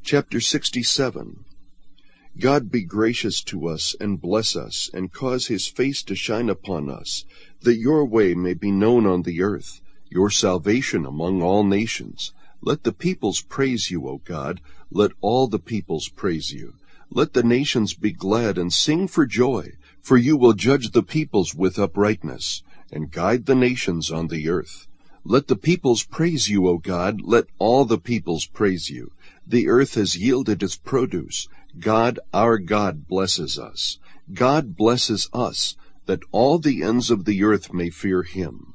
Chapter 67. God be gracious to us, and bless us, and cause his face to shine upon us, that your way may be known on the earth, your salvation among all nations. Let the peoples praise you, O God. Let all the peoples praise you. Let the nations be glad and sing for joy, for you will judge the peoples with uprightness, and guide the nations on the earth. Let the peoples praise you, O God. Let all the peoples praise you. The earth has yielded its produce. God, our God, blesses us. God blesses us, that all the ends of the earth may fear him.